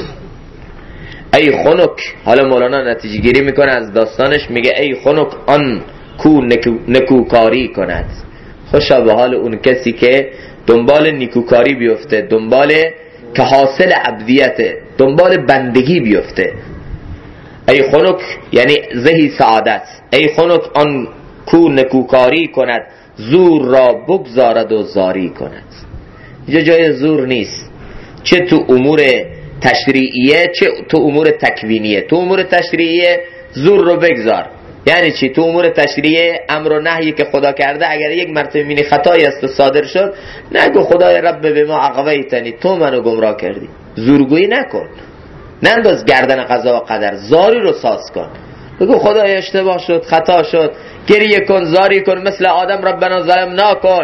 Speaker 1: ای خنک، حالا مولانا نتیجه گیری میکنه از داستانش، میگه ای خنک آن کو نکوکاری کند. خوشا به حال اون کسی که دنبال نیکوکاری بیفته، دنبال که حاصل عبدیت، دنبال بندگی بیفته. ای خنک یعنی زهی سعادت. ای خنک آن کو نکوکاری کند، زور را بگذارد و زاری کند. اینجا جای زور نیست، چه تو امور تشریعیه چه تو امور تکوینیه. تو امور تشریعیه زور رو بگذار، یعنی چی؟ تو امور تشریعیه امر و نهی که خدا کرده، اگر یک مرتبه می‌بینی خطایی است و صادر شد، نگو خدای رب به ما اغویتنی، تو منو گمراه کردی. زورگویی نکن، ننداز گردن قضا و قدر، زاری رو ساز کن. بگو خدای اشتباه شد، خطا شد، گریه کن، زاری کن، مثل آدم ربنا ظلمنا کن.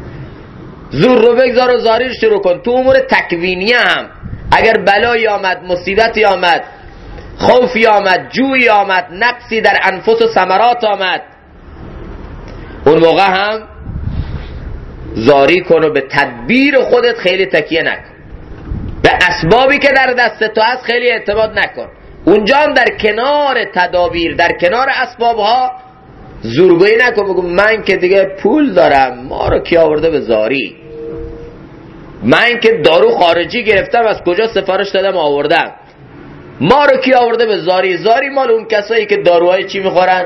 Speaker 1: زور رو بگذار و زاری رو شروع کن. تو امور تکوینی هم اگر بلایی آمد، مصیبتی آمد، خوفی آمد، جویی آمد، نقصی در انفس و ثمرات آمد، اون موقع هم زاری کن و به تدبیر خودت خیلی تکیه نکن، به اسبابی که در دست تو هست خیلی اعتماد نکن. اونجا هم در کنار تدابیر، در کنار اسبابها زورگویی نکن. بگو من که دیگه پول دارم، ما رو کی آورده به زاری؟ من که دارو خارجی گرفتم، از کجا سفارش دادم آوردم، ما رو کی آورده به زاری؟ زاری مال اون کسایی که داروهای چی میخورن،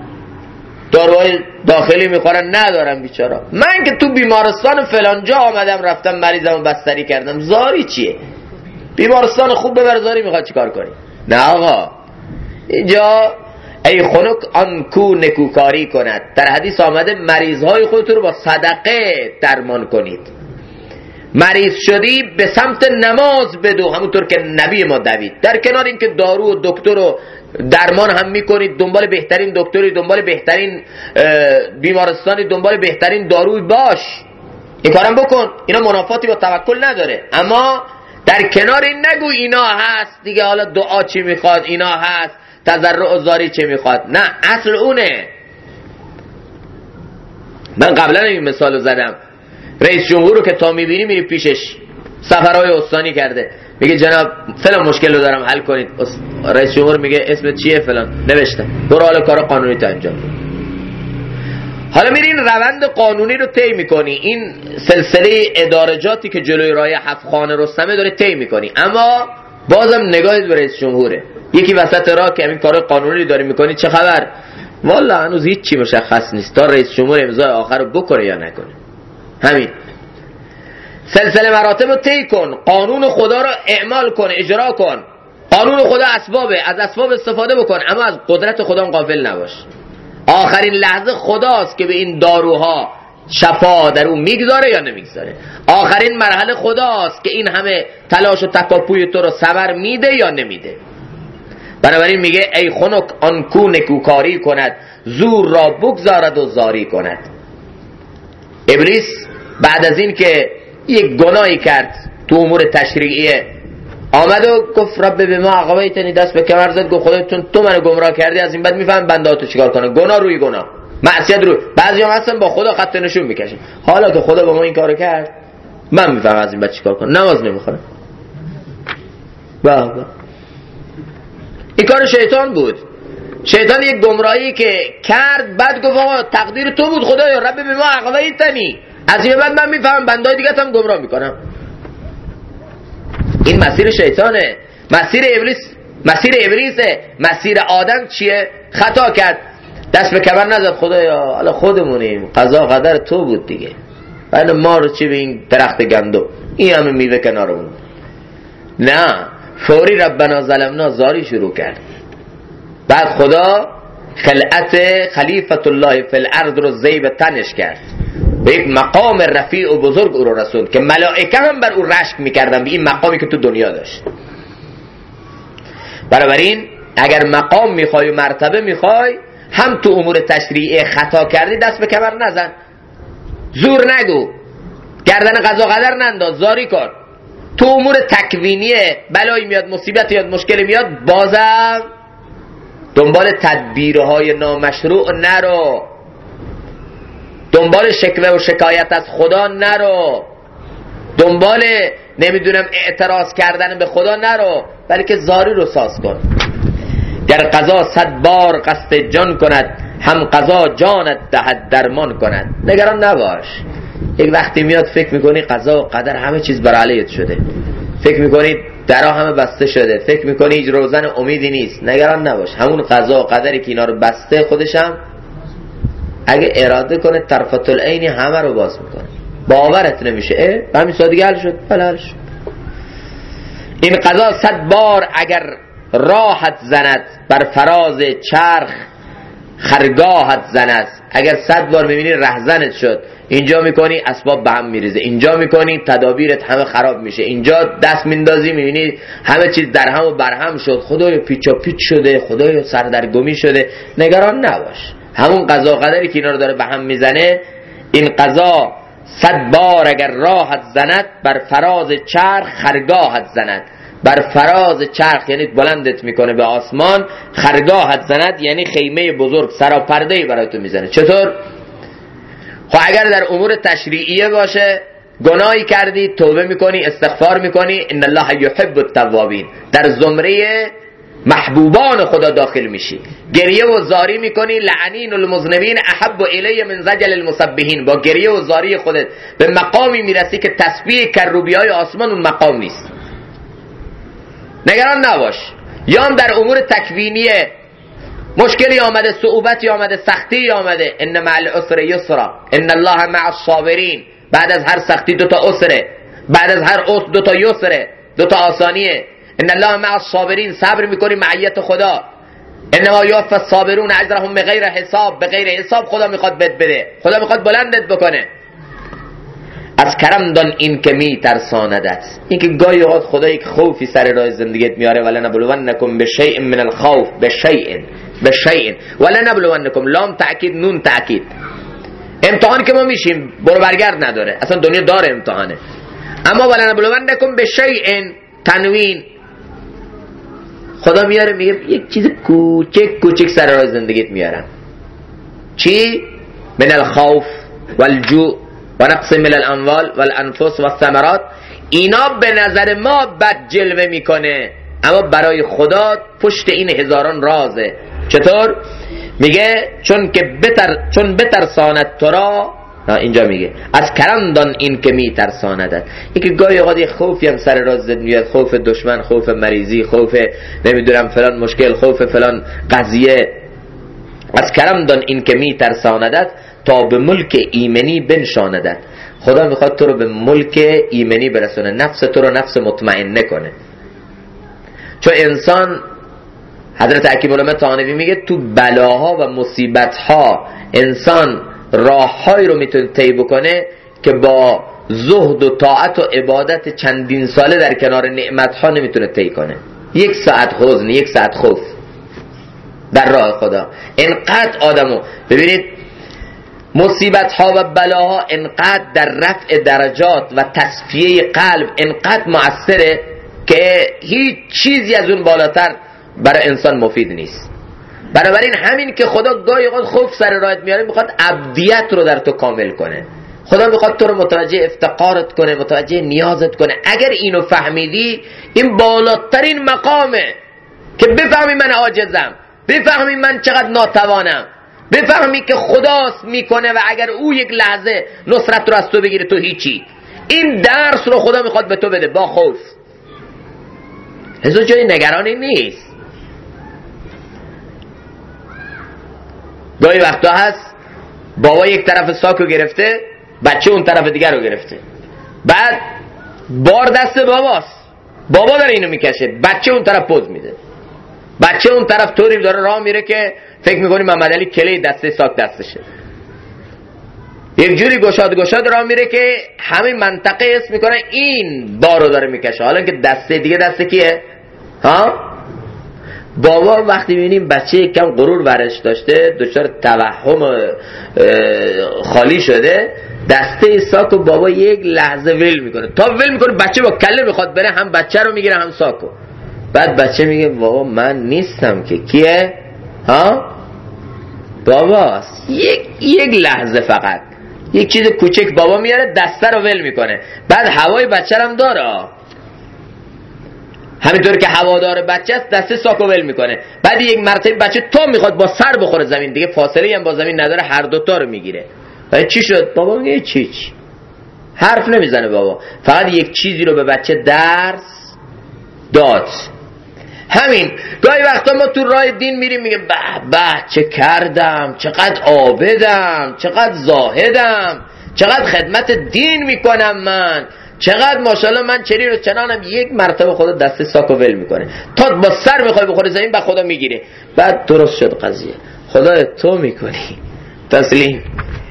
Speaker 1: داروهای داخلی میخورن، ندارن بیچارا. من که تو بیمارستان فلان جا آمدم، رفتم مریضمو بستری کردم، زاری چیه؟ بیمارستان خوب ببر، زاری میخواد چیکار کنی؟ نه آقا، اینجا ای خنک آن کو نکوکاری کند. در حدیث آمده مریضهای خودتون رو با صدقه درمان کنید. مریض شدی به سمت نماز بدو، همونطور که نبی ما دوید. در کنار این که دارو و دکتر و درمان هم میکنید، دنبال بهترین دکتری، دنبال بهترین بیمارستانی، دنبال بهترین داروی باش، این کارم بکن. اینا منافاتی با توکل نداره. اما در کنار این نگو اینا هست دیگه، حالا دعا چی میخواد، اینا هست تضرع و زاری چی میخواد. نه، اصل اونه. من قبلا این مثال زدم، رئیس جمهور رو که تا میبینی میری پیشش، سفرهای استانی کرده، میگه جناب فلان مشکل رو دارم حل کنید. رئیس جمهور میگه اسمت چیه؟ فلان. نوشته. برو حالا کار قانونی تا انجام بده. حالا میری این روند قانونی رو طی میکنی، این سلسله ادارجاتی که جلوی راه هفت‌خانه رستمه داره طی میکنی، اما بازم نگاهت به رئیس جمهوره. یکی وسط راه که همین کار قانونی داری میکنی، چه خبر؟ والا هنوز هیچ چی مشخص نیست تا رئیس جمهور امضای آخر رو بکنه یا نکنه. همین سلسله مراتب رو طی کن، قانون خدا رو اعمال کن، اجرا کن. قانون خدا اسبابه، از اسباب استفاده بکن، اما از قدرت خدا غافل نباش. آخرین لحظه خداست که به این داروها شفا در اون میگذاره یا نمیگذاره. آخرین مرحله خداست که این همه تلاش و تکاپوی تو رو ثمر میده یا نمیده. بنابراین میگه ای خنک آن کو نکوکاری کند، زور را بگذارد و زاری کند. ابلیس بعد از این که یک گناهی کرد تو امور تشریعیه، آمد و گفت رب به ما اغویتنی، دست به کمر زد، گفت خدا تو منو گمراه کردی، از این بعد میفهم بنده ها تو چیکار کنه. گناه روی گناه، معصیت روی. بعضی‌ها هستن با خدا خط نشون میکشن. حالا که خدا با ما این کارو کرد، من میفهم از این بعد چیکار کنم. نماز نمیخونم. بابا این کار شیطان بود. شیطان یک گمراهی که کرد، بعد گفت آقا تقدیر تو بود خدایا، رب به ما اغویتنی، از این بعد من میفهم بندهای دیگه هم گمراه میکنم. این مسیر شیطانه، مسیر ابلیسه. مسیر آدم چیه؟ خطا کرد، دست به کمر نزد، خدایا حالا خودمونیم، قضا قدر تو بود دیگه، بعد ما رو چی به این درخت گندم، این همه میوه کنارمون. نه، فوری ربنا ظلمنا زاری شروع کرد. بعد خدا خلعت خلیفت الله فی الارض رو زیب تنش کرد، به یک مقام رفیع و بزرگ او رو رسوند که ملائکه هم بر او رشک میکردن به این مقامی که تو دنیا داشت. بنابراین اگر مقام میخوای و مرتبه میخوای، هم تو امور تشریعی خطا کردی دست به کمر نزن، زور نگو، گردن قضا قدر ننداز، زاری کن. تو امور تکوینیه بلایی میاد، مصیبت میاد، مشکلی میاد، بازم دنبال تدبیرهای نامشروع نرو، دنبال شکوه و شکایت از خدا نرو، دنبال نمیدونم اعتراض کردن به خدا نرو، بلکه زاری رو ساز کن. گر قضا 100 بار قصد جان کند، هم قضا جانت دهد درمان کند. نگران نباش، یک وقتی میاد فکر میکنی قضا و قدر همه چیز بر علیت شده، فکر میکنی درها همه بسته شده، فکر میکنی هیچ روزن امیدی نیست. نگران نباش، همون قضا و قدری که اینا رو بسته خودشم اگه اراده کنه طرفت العین همه رو باز میکنه. باورت نمیشه به همین سادگی حل شد. بله حل شد. این قضا 100 بار اگر راحت زند، بر فراز چرخ خرگاهت زند. اگر 100 بار میبینی رهزنت شد، اینجا میکنی اسباب به هم میریزه، اینجا میکنی تدابیرت همه خراب میشه، اینجا دست میندازی میبینی همه چیز در هم و بر هم شد، خدایا پیچا پیچ شده، خدایا سردرگمی شده. نگران نباش، همون قضا قدری که اینا رو داره به هم میزنه، این قضا 100 بار اگر راحت زند، بر فراز چرخ خرگاهت زند. بر فراز چرخ یعنی بلندت میکنه به آسمان، خرگاهت زند یعنی خیمه بزرگ سراپرده‌ای برای تو میزنه. چطور؟ خب اگر در امور تشریعیه باشه، گناهی کردی، توبه میکنی، استغفار میکنی، ان الله یحب التوابین، در زمره محبوبان خدا داخل میشی. گریه و زاری میکنی، لعنین المذنبین احب الی من زجل المسبحین، با گریه و زاری خودت به مقامی میرسی که تسبیح کروبیای آسمان اون مقام نیست. نگران نباش. یا هم در امور تکوینیه مشکلی آمده، صعوبتی آمده، سختی آمده، ان مع العسر یسرا، ان الله مع الصابرین، بعد از هر سختی 2 تا عسره، بعد از هر عسر 2 تا یسره، 2 تا آسانیه. ان الله مع الصابرین، صبر میکنی معیت خدا. انما یوفی الصابرون اجرهم بغیر حساب، بغیر حساب خدا میخواد بد بده، خدا میخواد بلندت بکنه. از کرم دان این که می ترساندت، این که گاهی اوقات خدا یک خوفی سر راه زندگیت میاره. ولا نبلونکم بشیء من الخوف، بشیء ولا نبلونکم، لام تاکید نون تاکید. امتحان که ما میشیم برو برگرد نداره، اصلا دنیا داره امتحانه. اما ولا نبلونکم بشیء تنوین، خدا میاره میگه یک چیز کوچک سر راه زندگیت میارم. چی؟ من الخوف والجوع و نقص من الاموال والانفس والثمرات. اینا به نظر ما بد جلوه میکنه، اما برای خدا پشت این هزاران رازه. چطور؟ میگه چون بترساند تو را، اینجا میگه از کرم دان این که میترساندت. این که گاهی اوقات یه خوفی هم سر راز میاد، خوف دشمن، خوف مریضی، خوف نمیدونم فلان مشکل، خوف فلان قضیه. از کرم دان این که میترساندت، تا به ملک ایمنی بنشاندت. خدا میخواد تو رو به ملک ایمنی برسونه، نفس تو رو نفس مطمئنه کنه. چون انسان، حضرت حکیم علامه طحاوی میگه تو بلاها و مصیبتها انسان راههایی رو میتونه طی بکنه که با زهد و طاعت و عبادت چندین ساله در کنار نعمتها نمیتونه طی کنه. 1 ساعت حزن، 1 ساعت خوف در راه خدا. انقدر آدمو ببینید مصیبتها و بلاها انقدر در رفع درجات و تصفیه قلب انقدر مؤثره که هیچ چیزی از اون بالاتر برای انسان مفید نیست. بنابراین همین که خدا گاهی اوقات خوف سر راهت میاره، میخواد عبدیت رو در تو کامل کنه. خدا میخواد تو رو متوجه افتقارت کنه، متوجه نیازت کنه. اگر اینو فهمیدی، این بالاترین مقامه که بفهمی من عاجزم، بفهمی من چقدر ناتوانم، بفهمی که خداست میکنه و اگر او یک لحظه نصرت رو از تو بگیره تو هیچی. این درس رو خدا میخواد به تو بده با خوف. اینجا جای نگرانی نیست. گاهی وقتا هست بابا یک طرف ساکو گرفته، بچه اون طرف دیگر رو گرفته، بعد بار دست باباست، بابا داره اینو میکشه، بچه اون طرف پوز میده، بچه اون طرف طوری داره راه میره که فکر میکنی محمد علی کلی دسته ساک دستشه، یک جوری گشاد راه میره که همین منطقه اسم میکنه این بارو داره میکشه، حالا که دسته دیگه دسته کیه؟ ها؟ بابا وقتی میبینیم بچه کم غرور ورش داشته، دچار توهم خالی شده، دسته ساکو بابا یک لحظه ول میکنه، تا ول میکنه بچه با کله میخواد بره، هم بچه رو میگیره هم ساکو. بعد بچه میگه بابا من نیستم که، کیه؟ ها؟ باباست. یک لحظه فقط یک چیز کوچک بابا میاره دسته رو ول میکنه، بعد هوای بچه هم داره، همینطور که هوادار بچه است دسته ساکو ول میکنه، بعد یک مرتبه بچه تا میخواد با سر بخوره زمین، دیگه فاصله هم با زمین نداره، هر دوتا رو میگیره. چی شد؟ بابا میگه چی حرف نمیزنه بابا، فقط یک چیزی رو به بچه درس داد. همین گاهی وقتا ما تو راه دین میریم میگه به چه کردم، چقدر عابدم، چقدر زاهدم، چقدر خدمت دین میکنم من، چقدر ماشاءالله من چنین و چنانم. یک مرتبه خدا دست ساکو ول میکنه، تا با سر میخوای بخوره زمین با خدا میگیره، بعد درست شد قضیه. خدا تو میکنی، تسلیم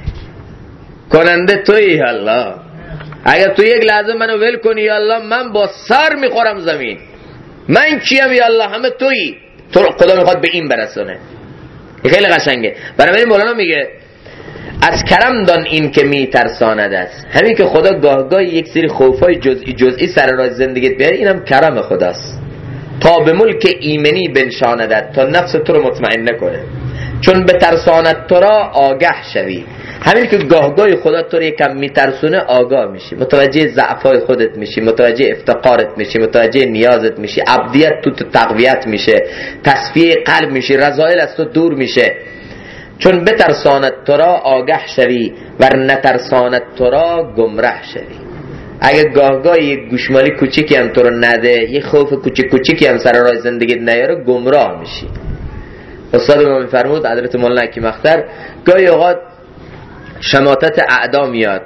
Speaker 1: کننده تویی الله. اگر تو یک لحظه منو ول کنی یا الله، من با سر میخورم زمین. من کیم یا الله؟ همه تویی. تو خدا میخواد به این برسونه. خیلی قشنگه. برای مولانا میگه از کرم دان این که میترساند است. همین که خدا گاه یک سری خوفای جزئی سر راه زندگیت بیاره، اینم کرم خداست. تا به ملک ایمنی بنشاندت، تا نفس تو رو مطمئن کنه، چون به ترسانت تو را آگه شوی. همین که گاه خدا تو رو یکم میترسونه، آگاه میشی، متوجه ضعفای خودت میشی، متوجه افتقارت میشی، متوجه نیازت میشی، عبدیت تو تقویت میشه، تصفیه قلب میشی، رذایل از تو دور میشه. چون بترساند تو را آگه شوی، ور نترساند تو را گمراه شوی. اگه گاه یک گوشمالی کوچیکی هم تو رو نده، یک خوف کوچیکی هم سر راه زندگیت نیاره، گمراه میشی. استاد ما میفرمود حضرت مولانا حکیم اختر، گاهی اوقات شماتت اعدا میاد،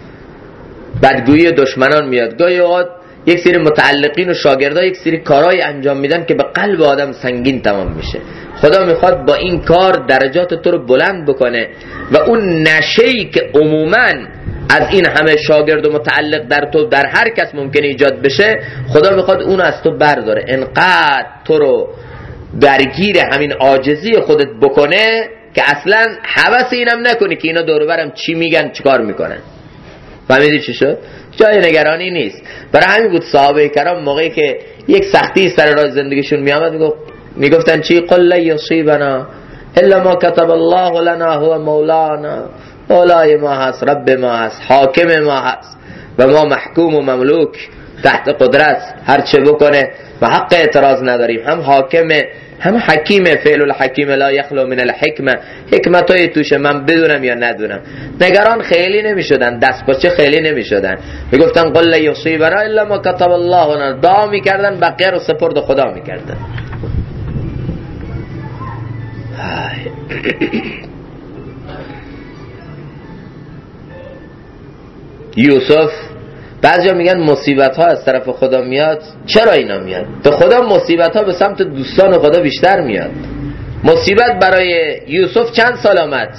Speaker 1: بدگویی دشمنان میاد، گاهی اوقات یک سری متعلقین و شاگردا یک سری کارهای انجام میدن که به قلب آدم سنگین تمام میشه. خدا میخواد با این کار درجات تو رو بلند بکنه و اون نشه‌ای که عموماً از این همه شاگرد و متعلق در تو در هر کس ممکنه ایجاد بشه، خدا میخواد اون از تو برداره، انقدر تو رو درگیر همین عاجزی خودت بکنه که اصلا حوث اینم نکنی که اینا دور و برم چی میگن چیکار میکنن. فهمیدی چی شد؟ جای نگرانی نیست. برای همین بود صحابه کرام موقعی که یک سختی سر راه زندگیشون میامد میگفتن چی؟ قل لا یصیبنا الا ما كتب الله لنا هو مولانا، مولای ما هست، رب ما هست، حاکم ما هست و ما محکوم و مملوک تحت قدرت، هر چه بکنه و حق اعتراض نداریم. هم حاکمه هم حکیمه، فعل الحکیم لا یخلو من الحکمه. حکمتای توشه من بدونم یا ندونم. نگران خیلی نمیشدن، دست پاچه خیلی نمیشدن، میگفتن قل لا یصیبنا الا ما كتب الله لنا، دعا میکردن، بقیه رو سپرد خدا میکردن. یوسف، بعضیا میگن مصیبت ها از طرف خدا میاد. چرا اینا میاد؟ به خدا مصیبت ها به سمت دوستان خدا بیشتر میاد. مصیبت برای یوسف چند سال آمد؟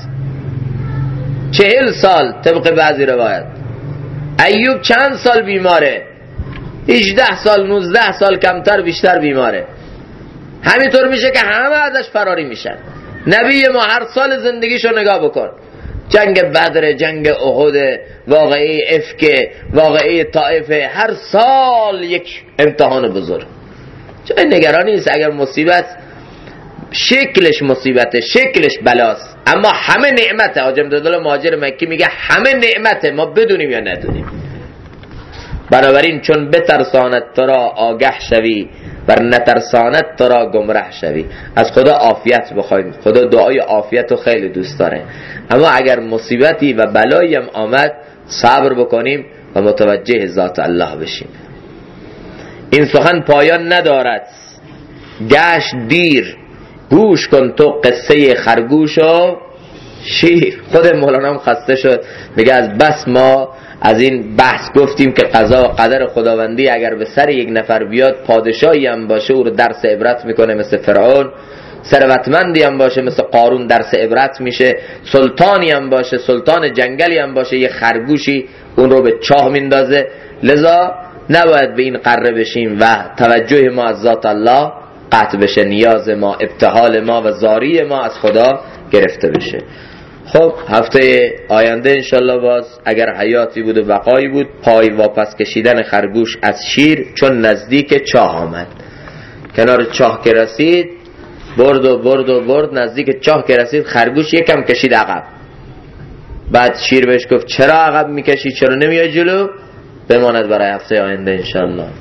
Speaker 1: 40 سال طبق بعضی روایت. ایوب چند سال بیماره؟ 18 سال 19 سال کمتر بیشتر بیماره. همینطور میشه که همه ازش فراری میشن. نبی ما هر سال زندگیشو نگاه بکن، جنگ بدر، جنگ احد، واقعه افک، واقعه طائفه، هر سال یک امتحان بزرگ. جای نگرانی نیست. اگر مصیبت شکلش مصیبته، شکلش بلاست، اما همه نعمته. حاجی امدادالله مهاجر مکی میگه همه نعمته، ما بدونیم یا ندونیم. بنابراین چون بترساند تو را آگه شوی، ور نترساند تو را گمراه شوی. از خدا عافیت بخوایم. خدا دعای عافیت رو خیلی دوست داره. اما اگر مصیبتی و بلایی هم آمد، صبر بکنیم و متوجه ذات الله بشیم. این سخن پایان ندارد گشت دیر، گوش کن تو قصه خرگوش و شیر. خود مولانا هم خسته شد، میگه از بس ما از این بحث گفتیم که قضا و قدر خداوندی اگر به سر یک نفر بیاد، پادشاهی هم باشه او رو درس عبرت میکنه مثل فرعون، ثروتمندی هم باشه مثل قارون درس عبرت میشه، سلطانی هم باشه، سلطان جنگلی هم باشه، یه خرگوشی اون رو به چاه میندازه. لذا نباید به این قره بشیم و توجه ما از ذات الله قطع بشه، نیاز ما، ابتهال ما و زاری ما از خدا گرفته بشه. خب هفته آینده انشالله باز اگر حیاتی بود و بقایی بود، پای واپس کشیدن خرگوش از شیر چون نزدیک چاه آمد. کنار چاه که رسید برد و برد و برد، نزدیک چاه که رسید خرگوش یکم کشید عقب. بعد شیر بهش گفت چرا عقب میکشی، چرا نمیای جلو؟ بماند برای هفته آینده انشالله.